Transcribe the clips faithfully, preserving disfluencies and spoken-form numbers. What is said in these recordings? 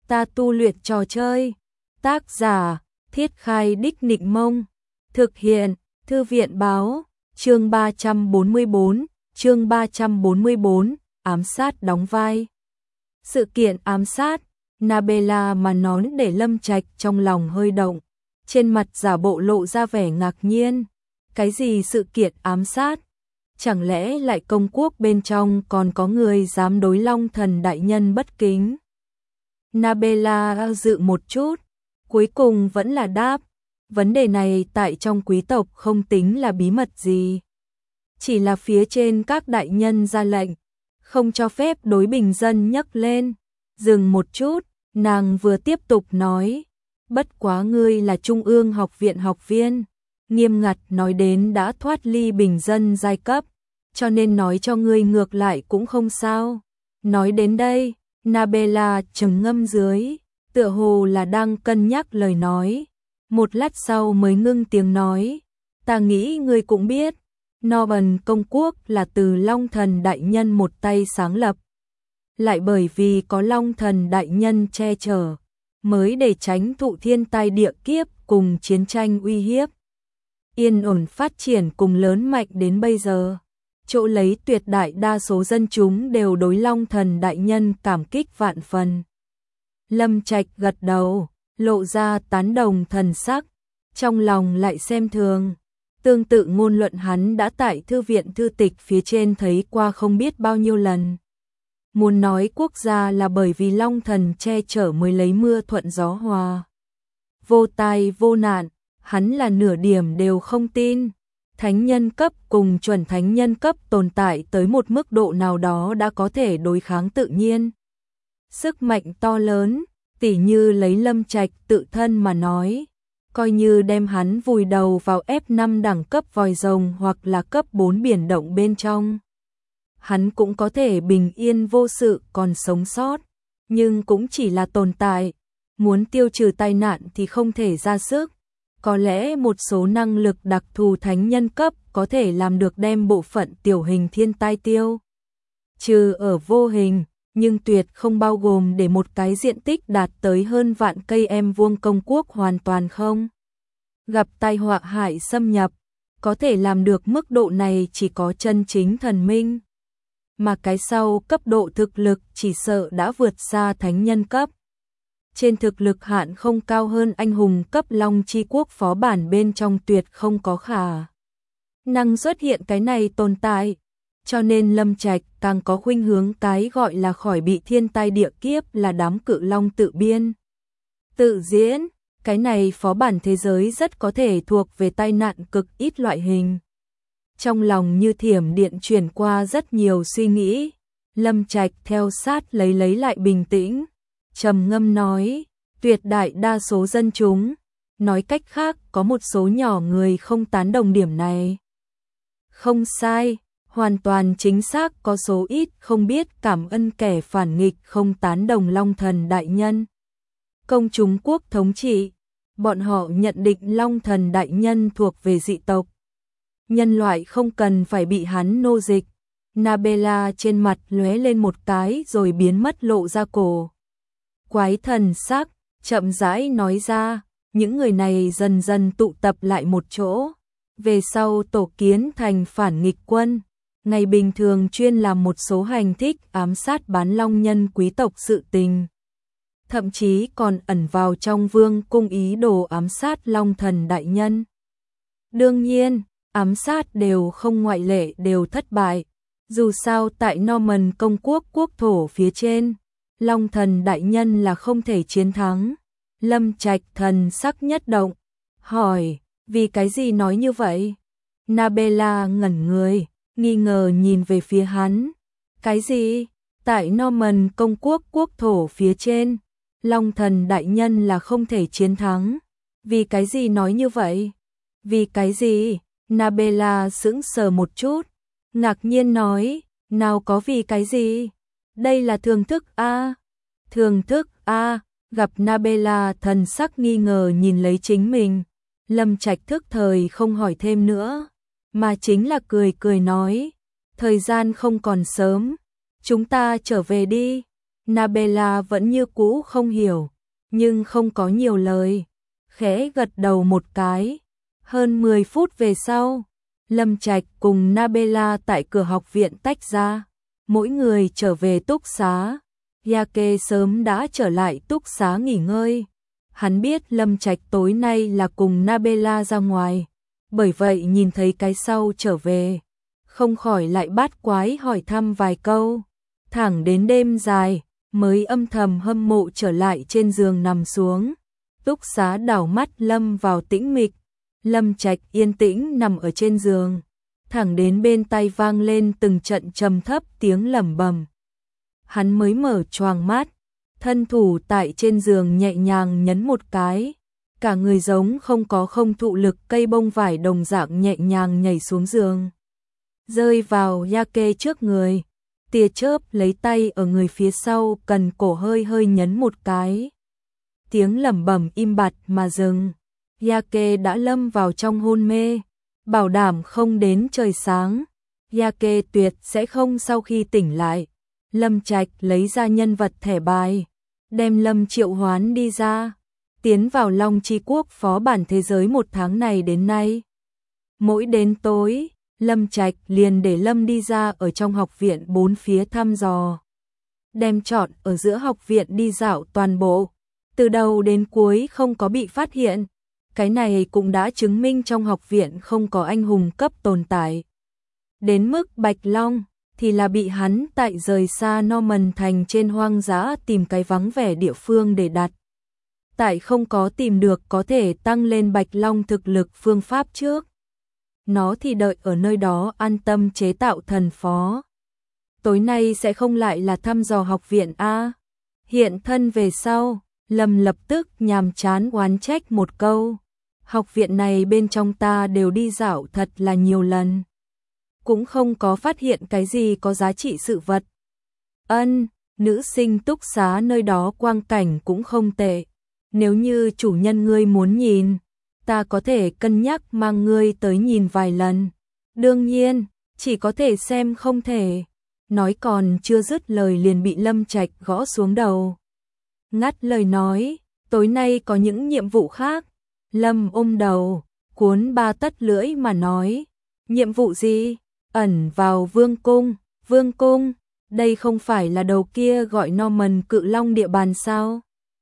ta tu luyện trò chơi. Tác giả, Thiết Khai Đích Nịnh Mông. Thực hiện, Thư viện Báo. Chương ba trăm bốn mươi bốn, chương ba trăm bốn mươi bốn, ám sát đóng vai. Sự kiện ám sát, Nabella mà nói để Lâm Trạch trong lòng hơi động, trên mặt giả bộ lộ ra vẻ ngạc nhiên. Cái gì sự kiện ám sát? Chẳng lẽ lại công quốc bên trong còn có người dám đối Long Thần đại nhân bất kính? Nabella dự một chút, cuối cùng vẫn là đáp, vấn đề này tại trong quý tộc không tính là bí mật gì. Chỉ là phía trên các đại nhân ra lệnh, không cho phép đối bình dân nhắc lên. Dừng một chút, nàng vừa tiếp tục nói, bất quá ngươi là Trung ương học viện học viên, nghiêm ngặt nói đến đã thoát ly bình dân giai cấp, cho nên nói cho ngươi ngược lại cũng không sao. Nói đến đây, Nabella trầm ngâm dưới, tựa hồ là đang cân nhắc lời nói. Một lát sau mới ngưng tiếng nói, ta nghĩ ngươi cũng biết, Norman công quốc là từ Long Thần đại nhân một tay sáng lập. Lại bởi vì có Long Thần đại nhân che chở, mới để tránh thụ thiên tai địa kiếp cùng chiến tranh uy hiếp. Yên ổn phát triển cùng lớn mạnh đến bây giờ, chỗ lấy tuyệt đại đa số dân chúng đều đối Long Thần đại nhân cảm kích vạn phần. Lâm Trạch gật đầu, lộ ra tán đồng thần sắc, trong lòng lại xem thường. Tương tự ngôn luận hắn đã tại thư viện thư tịch phía trên thấy qua không biết bao nhiêu lần. Muốn nói quốc gia là bởi vì Long Thần che chở mới lấy mưa thuận gió hòa, vô tai vô nạn, hắn là nửa điểm đều không tin. Thánh nhân cấp cùng chuẩn thánh nhân cấp tồn tại tới một mức độ nào đó đã có thể đối kháng tự nhiên. Sức mạnh to lớn, tỉ như lấy Lâm Trạch tự thân mà nói, coi như đem hắn vùi đầu vào ép năm đẳng cấp vòi rồng hoặc là cấp bốn biển động bên trong, hắn cũng có thể bình yên vô sự còn sống sót, nhưng cũng chỉ là tồn tại, muốn tiêu trừ tai nạn thì không thể ra sức. Có lẽ một số năng lực đặc thù thánh nhân cấp có thể làm được đem bộ phận tiểu hình thiên tai tiêu trừ ở vô hình, nhưng tuyệt không bao gồm để một cái diện tích đạt tới hơn vạn cây em vuông công quốc hoàn toàn không gặp tai họa hại xâm nhập. Có thể làm được mức độ này chỉ có chân chính thần minh, mà cái sau cấp độ thực lực chỉ sợ đã vượt xa thánh nhân cấp. Trên thực lực hạn không cao hơn anh hùng cấp Long Chi Quốc phó bản bên trong tuyệt không có khả năng xuất hiện cái này tồn tại, cho nên Lâm Trạch càng có khuynh hướng cái gọi là khỏi bị thiên tai địa kiếp là đám cự long tự biên tự diễn. Cái này phó bản thế giới rất có thể thuộc về tai nạn cực ít loại hình. Trong lòng như thiểm điện chuyển qua rất nhiều suy nghĩ, Lâm Trạch theo sát lấy lấy lại bình tĩnh, trầm ngâm nói, tuyệt đại đa số dân chúng, nói cách khác có một số nhỏ người không tán đồng điểm này. Không sai, hoàn toàn chính xác, có số ít không biết cảm ơn kẻ phản nghịch không tán đồng Long Thần đại nhân công chúng quốc thống trị. Bọn họ nhận định Long Thần đại nhân thuộc về dị tộc, nhân loại không cần phải bị hắn nô dịch. Nabella trên mặt lóe lên một cái rồi biến mất, lộ ra cổ quái thần sắc, chậm rãi nói ra, những người này dần dần tụ tập lại một chỗ, về sau tổ kiến thành phản nghịch quân, ngày bình thường chuyên làm một số hành thích ám sát bán long nhân quý tộc sự tình, thậm chí còn ẩn vào trong vương cung ý đồ ám sát Long Thần đại nhân. Đương nhiên, ám sát đều không ngoại lệ đều thất bại, dù sao tại Norman công quốc quốc thổ phía trên, Long Thần đại nhân là không thể chiến thắng. Lâm Trạch thần sắc nhất động, hỏi, vì cái gì nói như vậy? Nabella ngẩn người, nghi ngờ nhìn về phía hắn. Cái gì? Tại Norman công quốc quốc thổ phía trên, Long Thần đại nhân là không thể chiến thắng. Vì cái gì nói như vậy? Vì cái gì? Nabella sững sờ một chút, ngạc nhiên nói, nào có vì cái gì? Đây là thường thức a, à? Thường thức a. À? Gặp Nabella thần sắc nghi ngờ nhìn lấy chính mình, Lâm Trạch thức thời không hỏi thêm nữa, mà chính là cười cười nói, thời gian không còn sớm, chúng ta trở về đi. Nabella vẫn như cũ không hiểu, nhưng không có nhiều lời, khẽ gật đầu một cái. Hơn mười phút về sau, Lâm Trạch cùng Nabella tại cửa học viện tách ra, mỗi người trở về túc xá. Yake sớm đã trở lại túc xá nghỉ ngơi. Hắn biết Lâm Trạch tối nay là cùng Nabella ra ngoài, bởi vậy nhìn thấy cái sau trở về, không khỏi lại bát quái hỏi thăm vài câu. Thẳng đến đêm dài, mới âm thầm hâm mộ trở lại trên giường nằm xuống. Túc xá đảo mắt lâm vào tĩnh mịch. Lâm Trạch yên tĩnh nằm ở trên giường, thẳng đến bên tai vang lên từng trận trầm thấp tiếng lẩm bẩm. Hắn mới mở choàng mắt, thân thủ tại trên giường nhẹ nhàng nhấn một cái, cả người giống không có không thụ lực cây bông vải đồng dạng nhẹ nhàng nhảy xuống giường, rơi vào Yake trước người. Tia chớp lấy tay ở người phía sau cần cổ hơi hơi nhấn một cái. Tiếng lẩm bẩm im bặt mà dừng. Yake đã lâm vào trong hôn mê, bảo đảm không đến trời sáng, Yake tuyệt sẽ không sau khi tỉnh lại. Lâm Trạch lấy ra nhân vật thẻ bài, đem Lâm triệu hoán đi ra, tiến vào Long Chi Quốc phó bản thế giới một tháng này đến nay. Mỗi đến tối, Lâm Trạch liền để Lâm đi ra ở trong học viện bốn phía thăm dò, đem chọn ở giữa học viện đi dạo toàn bộ, từ đầu đến cuối không có bị phát hiện. Cái này cũng đã chứng minh trong học viện không có anh hùng cấp tồn tại. Đến mức Bạch Long thì là bị hắn tại rời xa Norman thành trên hoang dã tìm cái vắng vẻ địa phương để đặt. Tại không có tìm được có thể tăng lên Bạch Long thực lực phương pháp trước, nó thì đợi ở nơi đó an tâm chế tạo thần phó. Tối nay sẽ không lại là thăm dò học viện a. Hiện thân về sau, Lâm lập tức nhàm chán oán trách một câu. Học viện này bên trong ta đều đi dạo thật là nhiều lần, cũng không có phát hiện cái gì có giá trị sự vật. Ân, nữ sinh túc xá nơi đó quang cảnh cũng không tệ. Nếu như chủ nhân ngươi muốn nhìn, ta có thể cân nhắc mang ngươi tới nhìn vài lần. Đương nhiên, chỉ có thể xem không thể. Nói còn chưa dứt lời liền bị Lâm Trạch gõ xuống đầu. Ngắt lời nói, tối nay có những nhiệm vụ khác. Lâm ôm đầu, cuốn ba tất lưỡi mà nói. Nhiệm vụ gì? Ẩn vào vương cung. Vương cung, đây không phải là đầu kia gọi Norman cự long địa bàn sao?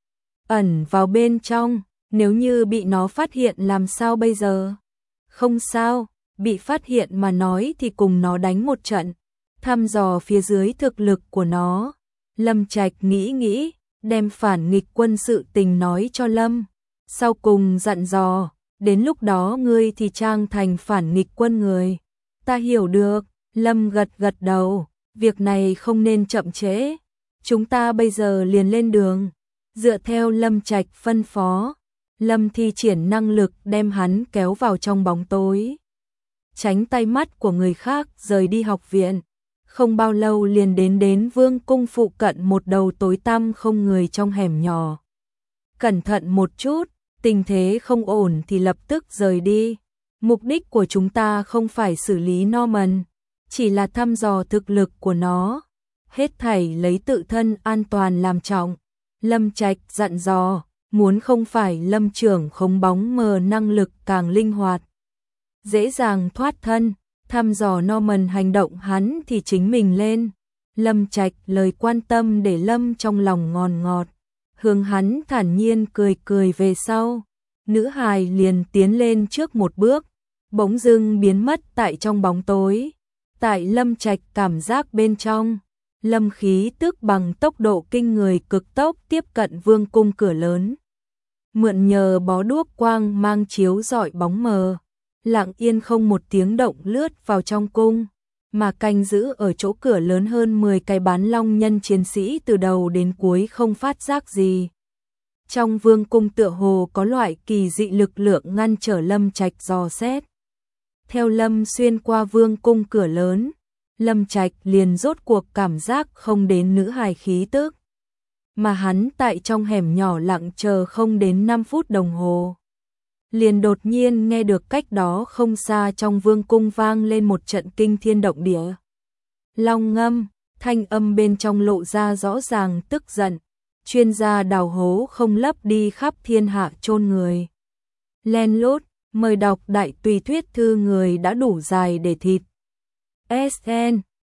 Ẩn vào bên trong, nếu như bị nó phát hiện làm sao bây giờ? Không sao, bị phát hiện mà nói thì cùng nó đánh một trận, thăm dò phía dưới thực lực của nó. Lâm Trạch nghĩ nghĩ, đem phản nghịch quân sự tình nói cho Lâm. Sau cùng dặn dò, đến lúc đó ngươi thì trang thành phản nghịch quân người. Ta hiểu được. Lâm gật gật đầu, việc này không nên chậm trễ. Chúng ta bây giờ liền lên đường. Dựa theo Lâm Trạch phân phó, Lâm thi triển năng lực đem hắn kéo vào trong bóng tối, tránh tay mắt của người khác rời đi học viện. Không bao lâu liền đến đến vương cung phụ cận một đầu tối tăm không người trong hẻm nhỏ. Cẩn thận một chút, tình thế không ổn thì lập tức rời đi. Mục đích của chúng ta không phải xử lý Norman, chỉ là thăm dò thực lực của nó. Hết thảy lấy tự thân an toàn làm trọng. Lâm Trạch dặn dò, muốn không phải Lâm trưởng không bóng mờ năng lực càng linh hoạt, dễ dàng thoát thân, thăm dò Norman hành động hắn thì chính mình lên. Lâm Trạch lời quan tâm để Lâm trong lòng ngon ngọt, hướng hắn thản nhiên cười cười về sau. Nữ hài liền tiến lên trước một bước, bỗng dưng biến mất tại trong bóng tối. Tại Lâm Trạch cảm giác bên trong, Lâm khí tức bằng tốc độ kinh người cực tốc tiếp cận vương cung cửa lớn. Mượn nhờ bó đuốc quang mang chiếu rọi bóng mờ, lặng yên không một tiếng động lướt vào trong cung, mà canh giữ ở chỗ cửa lớn hơn mười cái bán long nhân chiến sĩ từ đầu đến cuối không phát giác gì. Trong vương cung tựa hồ có loại kỳ dị lực lượng ngăn trở Lâm Trạch dò xét. Theo Lâm xuyên qua vương cung cửa lớn, Lâm Trạch liền rốt cuộc cảm giác không đến nữ hài khí tức, mà hắn tại trong hẻm nhỏ lặng chờ không đến năm phút đồng hồ. Liền đột nhiên nghe được cách đó không xa trong vương cung vang lên một trận kinh thiên động địa long ngâm, thanh âm bên trong lộ ra rõ ràng tức giận. Chuyên gia đào hố không lấp đi khắp thiên hạ chôn người. Len lút, mời đọc đại tùy thuyết thư người đã đủ dài để thịt. ét en